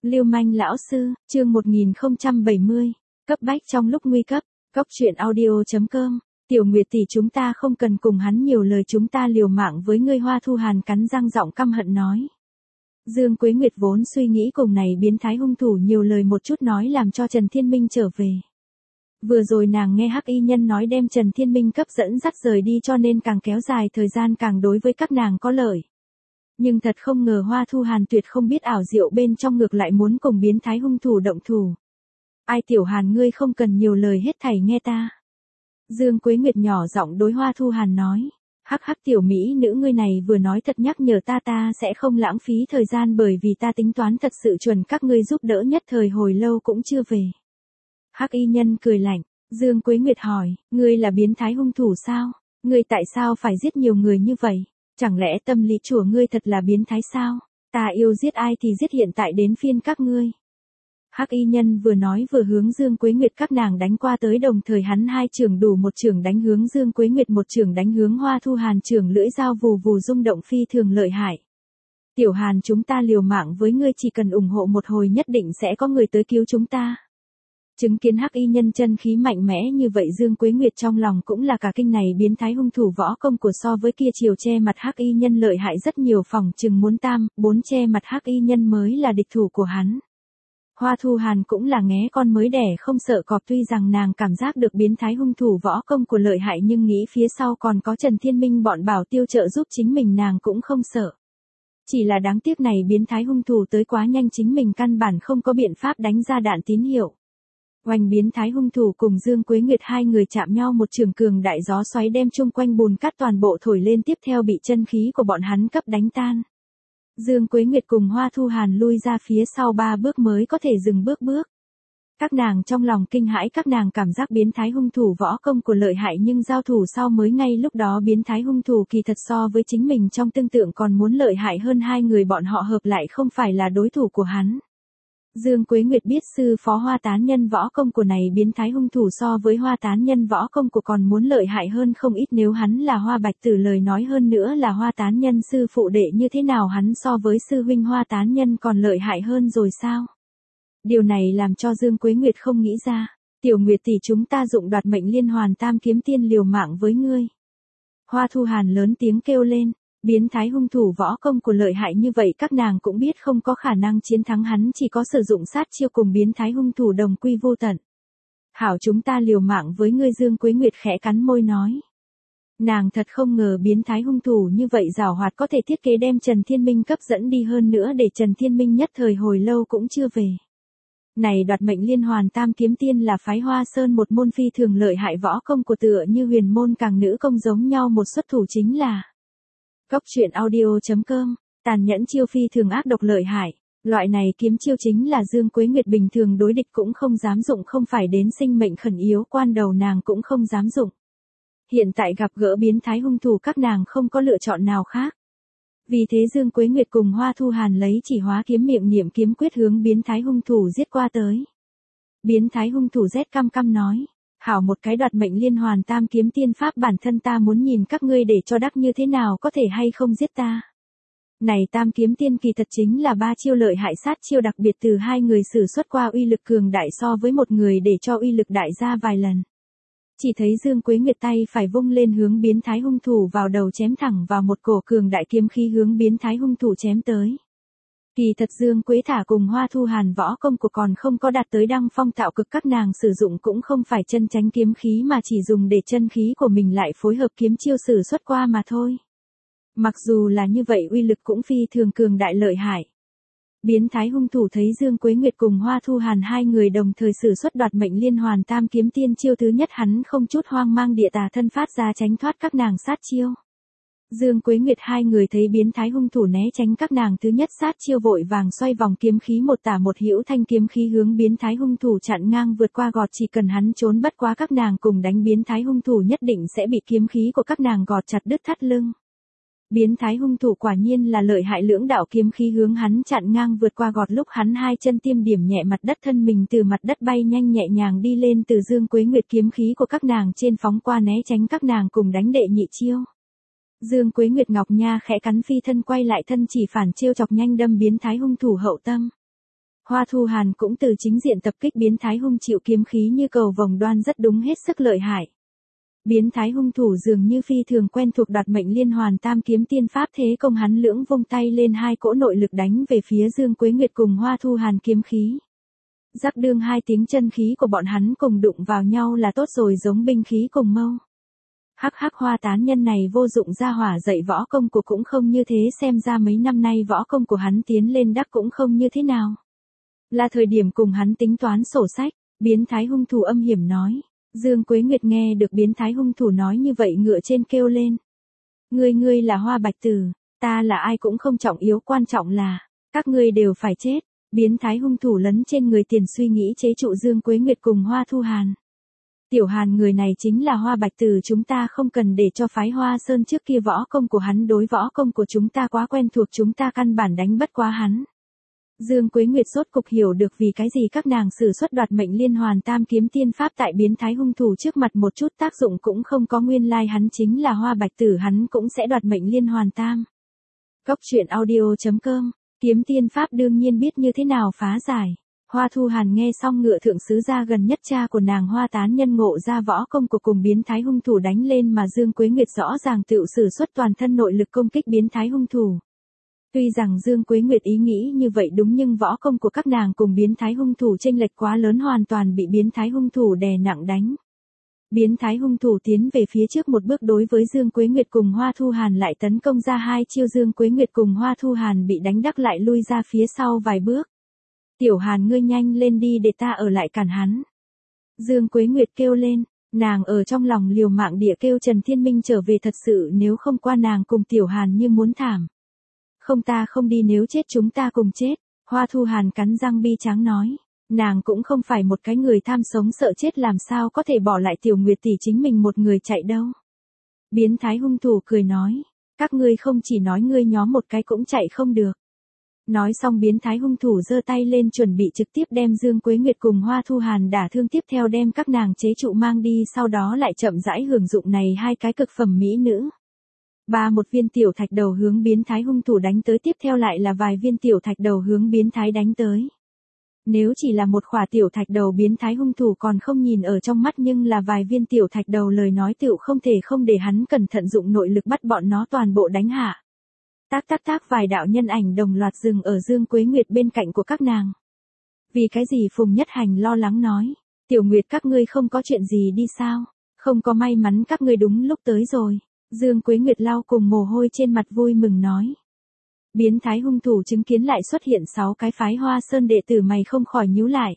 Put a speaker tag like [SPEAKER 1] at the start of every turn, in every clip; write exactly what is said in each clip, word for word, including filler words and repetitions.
[SPEAKER 1] Lưu manh lão sư, chương một nghìn không trăm bảy mươi, cấp bách trong lúc nguy cấp, cốc truyện audio chấm com, Tiểu Nguyệt tỷ chúng ta không cần cùng hắn nhiều lời, chúng ta liều mạng với ngươi. Hoa Thu Hàn cắn răng giọng căm hận nói. Dương Quế Nguyệt vốn suy nghĩ cùng này biến thái hung thủ nhiều lời một chút nói làm cho Trần Thiên Minh trở về. Vừa rồi nàng nghe Hắc Y Nhân nói đem Trần Thiên Minh cấp dẫn dắt rời đi, cho nên càng kéo dài thời gian càng đối với các nàng có lợi. Nhưng thật không ngờ Hoa Thu Hàn tuyệt không biết ảo diệu bên trong, ngược lại muốn cùng biến thái hung thủ động thủ. Ai Tiểu Hàn, ngươi không cần nhiều lời, hết thảy nghe ta. Dương Quế Nguyệt nhỏ giọng đối Hoa Thu Hàn nói. Hắc hắc tiểu mỹ nữ, ngươi này vừa nói thật nhắc nhở ta, ta sẽ không lãng phí thời gian, bởi vì ta tính toán thật sự chuẩn các ngươi giúp đỡ nhất thời hồi lâu cũng chưa về. Hắc Y Nhân cười lạnh. Dương Quế Nguyệt hỏi, ngươi là biến thái hung thủ sao? Ngươi tại sao phải giết nhiều người như vậy? Chẳng lẽ tâm lý chùa ngươi thật là biến thái sao? Ta yêu giết ai thì giết, hiện tại đến phiên các ngươi. Hắc Y Nhân vừa nói vừa hướng Dương Quế Nguyệt các nàng đánh qua tới, đồng thời hắn hai trường đủ một trường đánh hướng Dương Quế Nguyệt, một trường đánh hướng Hoa Thu Hàn, trường lưỡi dao vù vù rung động phi thường lợi hại. Tiểu Hàn, chúng ta liều mạng với ngươi, chỉ cần ủng hộ một hồi nhất định sẽ có người tới cứu chúng ta. Chứng kiến Hắc Y Nhân chân khí mạnh mẽ như vậy, Dương Quế Nguyệt trong lòng cũng là cả kinh, này biến thái hung thủ võ công của so với kia chiều che mặt Hắc Y Nhân lợi hại rất nhiều, phòng chừng muốn tam, bốn che mặt Hắc Y Nhân mới là địch thủ của hắn. Hoa Thu Hàn cũng là nghé con mới đẻ không sợ cọp, tuy rằng nàng cảm giác được biến thái hung thủ võ công của lợi hại, nhưng nghĩ phía sau còn có Trần Thiên Minh bọn bảo tiêu trợ giúp chính mình, nàng cũng không sợ. Chỉ là đáng tiếc này biến thái hung thủ tới quá nhanh, chính mình căn bản không có biện pháp đánh ra đạn tín hiệu. Oanh, biến thái hung thủ cùng Dương Quế Nguyệt hai người chạm nhau, một trường cường đại gió xoáy đem chung quanh bùn cát toàn bộ thổi lên, tiếp theo bị chân khí của bọn hắn cấp đánh tan. Dương Quế Nguyệt cùng Hoa Thu Hàn lui ra phía sau ba bước mới có thể dừng bước bước. Các nàng trong lòng kinh hãi, các nàng cảm giác biến thái hung thủ võ công của lợi hại, nhưng giao thủ sau mới ngay lúc đó biến thái hung thủ kỳ thật so với chính mình trong tương tượng còn muốn lợi hại hơn, hai người bọn họ hợp lại không phải là đối thủ của hắn. Dương Quế Nguyệt biết sư phó Hoa Tán Nhân võ công của này biến thái hung thủ so với Hoa Tán Nhân võ công của còn muốn lợi hại hơn không ít, nếu hắn là Hoa Bạch Tử, lời nói hơn nữa là Hoa Tán Nhân sư phụ đệ, như thế nào hắn so với sư huynh Hoa Tán Nhân còn lợi hại hơn rồi sao? Điều này làm cho Dương Quế Nguyệt không nghĩ ra. Tiểu Nguyệt tỷ, chúng ta dụng đoạt mệnh liên hoàn tam kiếm tiên liều mạng với ngươi. Hoa Thu Hàn lớn tiếng kêu lên. Biến thái hung thủ võ công của lợi hại như vậy, các nàng cũng biết không có khả năng chiến thắng hắn, chỉ có sử dụng sát chiêu cùng biến thái hung thủ đồng quy vô tận. Hảo, chúng ta liều mạng với ngươi. Dương Quế Nguyệt khẽ cắn môi nói. Nàng thật không ngờ biến thái hung thủ như vậy giảo hoạt, có thể thiết kế đem Trần Thiên Minh cấp dẫn đi, hơn nữa để Trần Thiên Minh nhất thời hồi lâu cũng chưa về. Này đoạt mệnh liên hoàn tam kiếm tiên là phái Hoa Sơn một môn phi thường lợi hại võ công của tựa như huyền môn càng nữ công giống nhau, một xuất thủ chính là cốc truyện audio chấm com, tàn nhẫn chiêu phi thường ác độc lợi hại. Loại này kiếm chiêu chính là Dương Quế Nguyệt bình thường đối địch cũng không dám dụng, không phải đến sinh mệnh khẩn yếu quan đầu nàng cũng không dám dụng. Hiện tại gặp gỡ biến thái hung thủ, các nàng không có lựa chọn nào khác. Vì thế Dương Quế Nguyệt cùng Hoa Thu Hàn lấy chỉ hóa kiếm miệng niệm kiếm quyết hướng biến thái hung thủ giết qua tới. Biến thái hung thủ rét căm căm nói. Hảo, một cái đoạt mệnh liên hoàn tam kiếm tiên pháp, bản thân ta muốn nhìn các ngươi để cho đắc như thế nào có thể hay không giết ta. Này tam kiếm tiên kỳ thật chính là ba chiêu lợi hại sát chiêu đặc biệt từ hai người sử xuất qua, uy lực cường đại so với một người để cho uy lực đại ra vài lần. Chỉ thấy Dương Quế Nguyệt tay phải vung lên hướng biến thái hung thủ vào đầu chém thẳng vào, một cổ cường đại kiếm khí hướng biến thái hung thủ chém tới. Kỳ thật Dương Quế Thả cùng Hoa Thu Hàn võ công của còn không có đạt tới đăng phong tạo cực, các nàng sử dụng cũng không phải chân tránh kiếm khí mà chỉ dùng để chân khí của mình lại phối hợp kiếm chiêu sử xuất qua mà thôi. Mặc dù là như vậy uy lực cũng phi thường cường đại lợi hại. Biến thái hung thủ thấy Dương Quế Nguyệt cùng Hoa Thu Hàn hai người đồng thời sử xuất đoạt mệnh liên hoàn tam kiếm tiên chiêu thứ nhất, hắn không chút hoang mang địa tà thân phát ra tránh thoát các nàng sát chiêu. Dương Quế Nguyệt hai người thấy biến thái hung thủ né tránh các nàng thứ nhất sát chiêu, vội vàng xoay vòng kiếm khí một tả một hữu, thanh kiếm khí hướng biến thái hung thủ chặn ngang vượt qua gọt, chỉ cần hắn trốn bất quá các nàng cùng đánh, biến thái hung thủ nhất định sẽ bị kiếm khí của các nàng gọt chặt đứt thắt lưng. Biến thái hung thủ quả nhiên là lợi hại, lưỡng đạo kiếm khí hướng hắn chặn ngang vượt qua gọt, lúc hắn hai chân tiêm điểm nhẹ mặt đất, thân mình từ mặt đất bay nhanh nhẹ nhàng đi lên, từ Dương Quế Nguyệt kiếm khí của các nàng trên phóng qua né tránh các nàng cùng đánh đệ nhị chiêu. Dương Quế Nguyệt Ngọc Nha khẽ cắn, phi thân quay lại thân chỉ phản chiêu chọc nhanh đâm biến thái hung thủ hậu tâm. Hoa Thu Hàn cũng từ chính diện tập kích biến thái hung chịu kiếm khí như cầu vồng đoan rất đúng hết sức lợi hại. Biến thái hung thủ dường như phi thường quen thuộc đoạt mệnh liên hoàn tam kiếm tiên pháp thế công hắn lưỡng vung tay lên hai cỗ nội lực đánh về phía Dương Quế Nguyệt cùng Hoa Thu Hàn kiếm khí. Rắc đương hai tiếng chân khí của bọn hắn cùng đụng vào nhau là tốt rồi giống binh khí cùng mâu. Hắc hắc Hoa tán nhân này vô dụng ra hỏa dạy võ công của cũng không như thế xem ra mấy năm nay võ công của hắn tiến lên đắc cũng không như thế nào. Là thời điểm cùng hắn tính toán sổ sách, biến thái hung thủ âm hiểm nói. Dương Quế Nguyệt nghe được biến thái hung thủ nói như vậy ngựa trên kêu lên. Ngươi ngươi là Hoa Bạch Tử, ta là ai cũng không trọng yếu quan trọng là, các ngươi đều phải chết. Biến thái hung thủ lấn trên người tiền suy nghĩ chế trụ Dương Quế Nguyệt cùng Hoa Thu Hàn. Tiểu Hàn người này chính là Hoa Bạch Tử chúng ta không cần để cho phái Hoa Sơn trước kia võ công của hắn đối võ công của chúng ta quá quen thuộc chúng ta căn bản đánh bất quá hắn. Dương Quế Nguyệt rốt cục hiểu được vì cái gì các nàng sử xuất đoạt mệnh liên hoàn tam kiếm tiên pháp tại biến thái hung thủ trước mặt một chút tác dụng cũng không có nguyên lai hắn chính là Hoa Bạch Tử hắn cũng sẽ đoạt mệnh liên hoàn tam. Cốc truyện audio chấm com, kiếm tiên pháp đương nhiên biết như thế nào phá giải. Hoa Thu Hàn nghe xong ngựa thượng sứ gia gần nhất cha của nàng Hoa tán nhân ngộ ra võ công của cùng biến thái hung thủ đánh lên mà Dương Quế Nguyệt rõ ràng tự sử xuất toàn thân nội lực công kích biến thái hung thủ. Tuy rằng Dương Quế Nguyệt ý nghĩ như vậy đúng nhưng võ công của các nàng cùng biến thái hung thủ chênh lệch quá lớn hoàn toàn bị biến thái hung thủ đè nặng đánh. Biến thái hung thủ tiến về phía trước một bước đối với Dương Quế Nguyệt cùng Hoa Thu Hàn lại tấn công ra hai chiêu Dương Quế Nguyệt cùng Hoa Thu Hàn bị đánh đắc lại lui ra phía sau vài bước. Tiểu Hàn ngươi nhanh lên đi để ta ở lại cản hắn. Dương Quế Nguyệt kêu lên, nàng ở trong lòng liều mạng địa kêu Trần Thiên Minh trở về thật sự nếu không qua nàng cùng Tiểu Hàn như muốn thảm. Không ta không đi nếu chết chúng ta cùng chết, Hoa Thu Hàn cắn răng bi tráng nói. Nàng cũng không phải một cái người tham sống sợ chết làm sao có thể bỏ lại Tiểu Nguyệt tỷ chính mình một người chạy đâu. Biến thái hung thủ cười nói, các ngươi không chỉ nói ngươi nhóm một cái cũng chạy không được. Nói xong biến thái hung thủ giơ tay lên chuẩn bị trực tiếp đem Dương Quế Nguyệt cùng Hoa Thu Hàn đả thương tiếp theo đem các nàng chế trụ mang đi sau đó lại chậm rãi hưởng dụng này hai cái cực phẩm mỹ nữ. Ba một viên tiểu thạch đầu hướng biến thái hung thủ đánh tới tiếp theo lại là vài viên tiểu thạch đầu hướng biến thái đánh tới. Nếu chỉ là một khỏa tiểu thạch đầu biến thái hung thủ còn không nhìn ở trong mắt nhưng là vài viên tiểu thạch đầu lời nói tựu không thể không để hắn cẩn thận dụng nội lực bắt bọn nó toàn bộ đánh hạ. Tác tác tác vài đạo nhân ảnh đồng loạt dừng ở Dương Quế Nguyệt bên cạnh của các nàng. Vì cái gì Phùng Nhất Hành lo lắng nói, Tiểu Nguyệt các ngươi không có chuyện gì đi sao, không có may mắn các ngươi đúng lúc tới rồi. Dương Quế Nguyệt lau cùng mồ hôi trên mặt vui mừng nói. Biến thái hung thủ chứng kiến lại xuất hiện sáu cái phái Hoa Sơn đệ tử mày không khỏi nhíu lại.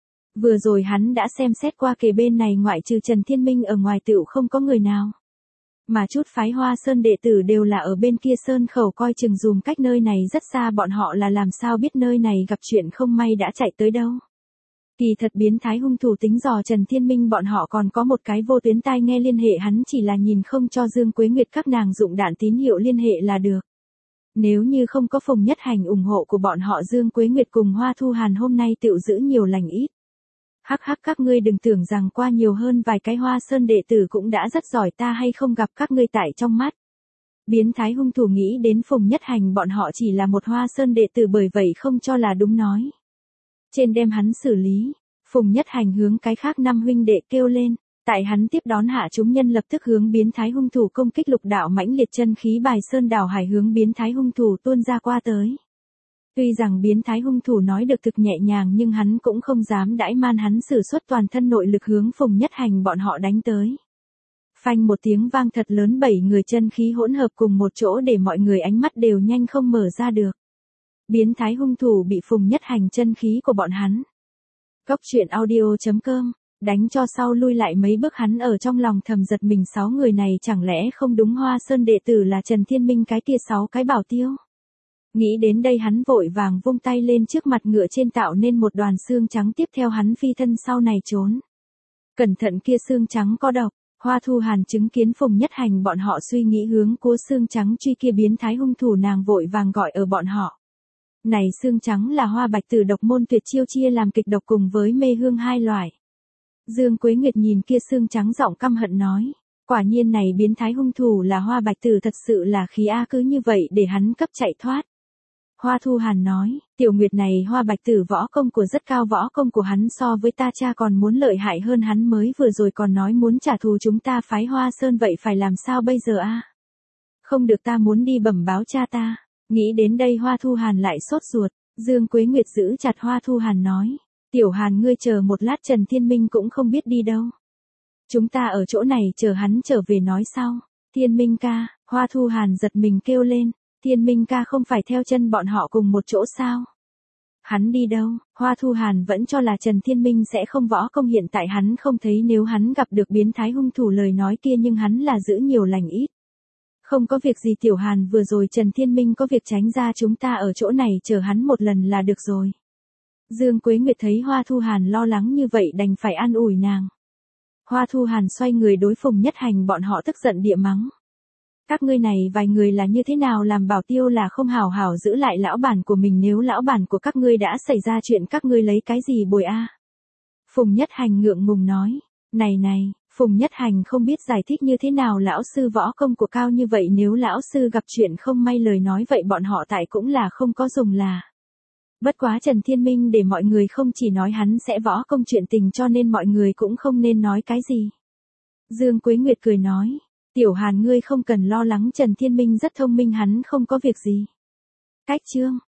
[SPEAKER 1] Vừa rồi hắn đã xem xét qua kề bên này ngoại trừ Trần Thiên Minh ở ngoài tựu không có người nào. Mà chút phái Hoa Sơn đệ tử đều là ở bên kia Sơn khẩu coi chừng dùm cách nơi này rất xa bọn họ là làm sao biết nơi này gặp chuyện không may đã chạy tới đâu. Kỳ thật biến thái hung thủ tính dò Trần Thiên Minh bọn họ còn có một cái vô tuyến tai nghe liên hệ hắn chỉ là nhìn không cho Dương Quế Nguyệt các nàng dụng đạn tín hiệu liên hệ là được. Nếu như không có Phùng Nhất Hành ủng hộ của bọn họ Dương Quế Nguyệt cùng Hoa Thu Hàn hôm nay tựu giữ nhiều lành ít. Hắc hắc các ngươi đừng tưởng rằng qua nhiều hơn vài cái Hoa Sơn đệ tử cũng đã rất giỏi ta hay không gặp các ngươi tại trong mắt. Biến thái hung thủ nghĩ đến Phùng Nhất Hành bọn họ chỉ là một Hoa Sơn đệ tử bởi vậy không cho là đúng nói. Trên đem hắn xử lý, Phùng Nhất Hành hướng cái khác năm huynh đệ kêu lên, tại hắn tiếp đón hạ chúng nhân lập tức hướng biến thái hung thủ công kích lục đạo mãnh liệt chân khí bài sơn đảo hải hướng biến thái hung thủ tuôn ra qua tới. Tuy rằng biến thái hung thủ nói được thực nhẹ nhàng nhưng hắn cũng không dám đãi man hắn sử xuất toàn thân nội lực hướng Phùng Nhất Hành bọn họ đánh tới. Phanh một tiếng vang thật lớn bảy người chân khí hỗn hợp cùng một chỗ để mọi người ánh mắt đều nhanh không mở ra được. Biến thái hung thủ bị Phùng Nhất Hành chân khí của bọn hắn. Cốc truyện audio chấm com, đánh cho sau lui lại mấy bước hắn ở trong lòng thầm giật mình sáu người này chẳng lẽ không đúng Hoa Sơn đệ tử là Trần Thiên Minh cái kia sáu cái bảo tiêu. Nghĩ đến đây hắn vội vàng vung tay lên trước mặt ngựa trên tạo nên một đoàn xương trắng tiếp theo hắn phi thân sau này trốn. Cẩn thận kia xương trắng có độc, Hoa Thu Hàn chứng kiến Phùng Nhất Hành bọn họ suy nghĩ hướng cua xương trắng truy kia biến thái hung thủ nàng vội vàng gọi ở bọn họ. Này xương trắng là Hoa Bạch Tử độc môn tuyệt chiêu chia làm kịch độc cùng với mê hương hai loại. Dương Quế Nguyệt nhìn kia xương trắng giọng căm hận nói, quả nhiên này biến thái hung thủ là Hoa Bạch Tử thật sự là khí a cứ như vậy để hắn cấp chạy thoát. Hoa Thu Hàn nói, Tiểu Nguyệt này Hoa Bạch Tử võ công của rất cao, võ công của hắn so với ta cha còn muốn lợi hại hơn, hắn mới vừa rồi còn nói muốn trả thù chúng ta phái Hoa Sơn, vậy phải làm sao bây giờ a? Không được, ta muốn đi bẩm báo cha ta. Nghĩ đến đây Hoa Thu Hàn lại sốt ruột. Dương Quế Nguyệt giữ chặt Hoa Thu Hàn nói, Tiểu Hàn ngươi chờ một lát, Trần Thiên Minh cũng không biết đi đâu. Chúng ta ở chỗ này chờ hắn trở về nói sau. Thiên Minh ca, Hoa Thu Hàn giật mình kêu lên, Thiên Minh ca không phải theo chân bọn họ cùng một chỗ sao? Hắn đi đâu? Hoa Thu Hàn vẫn cho là Trần Thiên Minh sẽ không võ công, hiện tại hắn không thấy, nếu hắn gặp được biến thái hung thủ lời nói kia, nhưng hắn là giữ nhiều lành ít. Không có việc gì Tiểu Hàn, vừa rồi Trần Thiên Minh có việc tránh ra, chúng ta ở chỗ này chờ hắn một lần là được rồi. Dương Quế Nguyệt thấy Hoa Thu Hàn lo lắng như vậy đành phải an ủi nàng. Hoa Thu Hàn xoay người đối Phùng Nhất Hành bọn họ tức giận địa mắng. Các ngươi này vài người là như thế nào làm bảo tiêu là không hảo hảo giữ lại lão bản của mình, nếu lão bản của các ngươi đã xảy ra chuyện các ngươi lấy cái gì bồi a? Phùng Nhất Hành ngượng ngùng nói, này này, Phùng Nhất Hành không biết giải thích như thế nào, lão sư võ công của cao như vậy, nếu lão sư gặp chuyện không may lời nói vậy bọn họ tại cũng là không có dùng là. Bất quá Trần Thiên Minh để mọi người không chỉ nói hắn sẽ võ công chuyện tình, cho nên mọi người cũng không nên nói cái gì. Dương Quế Nguyệt cười nói, Tiểu Hàn ngươi không cần lo lắng, Trần Thiên Minh rất thông minh, hắn không có việc gì. Cách chương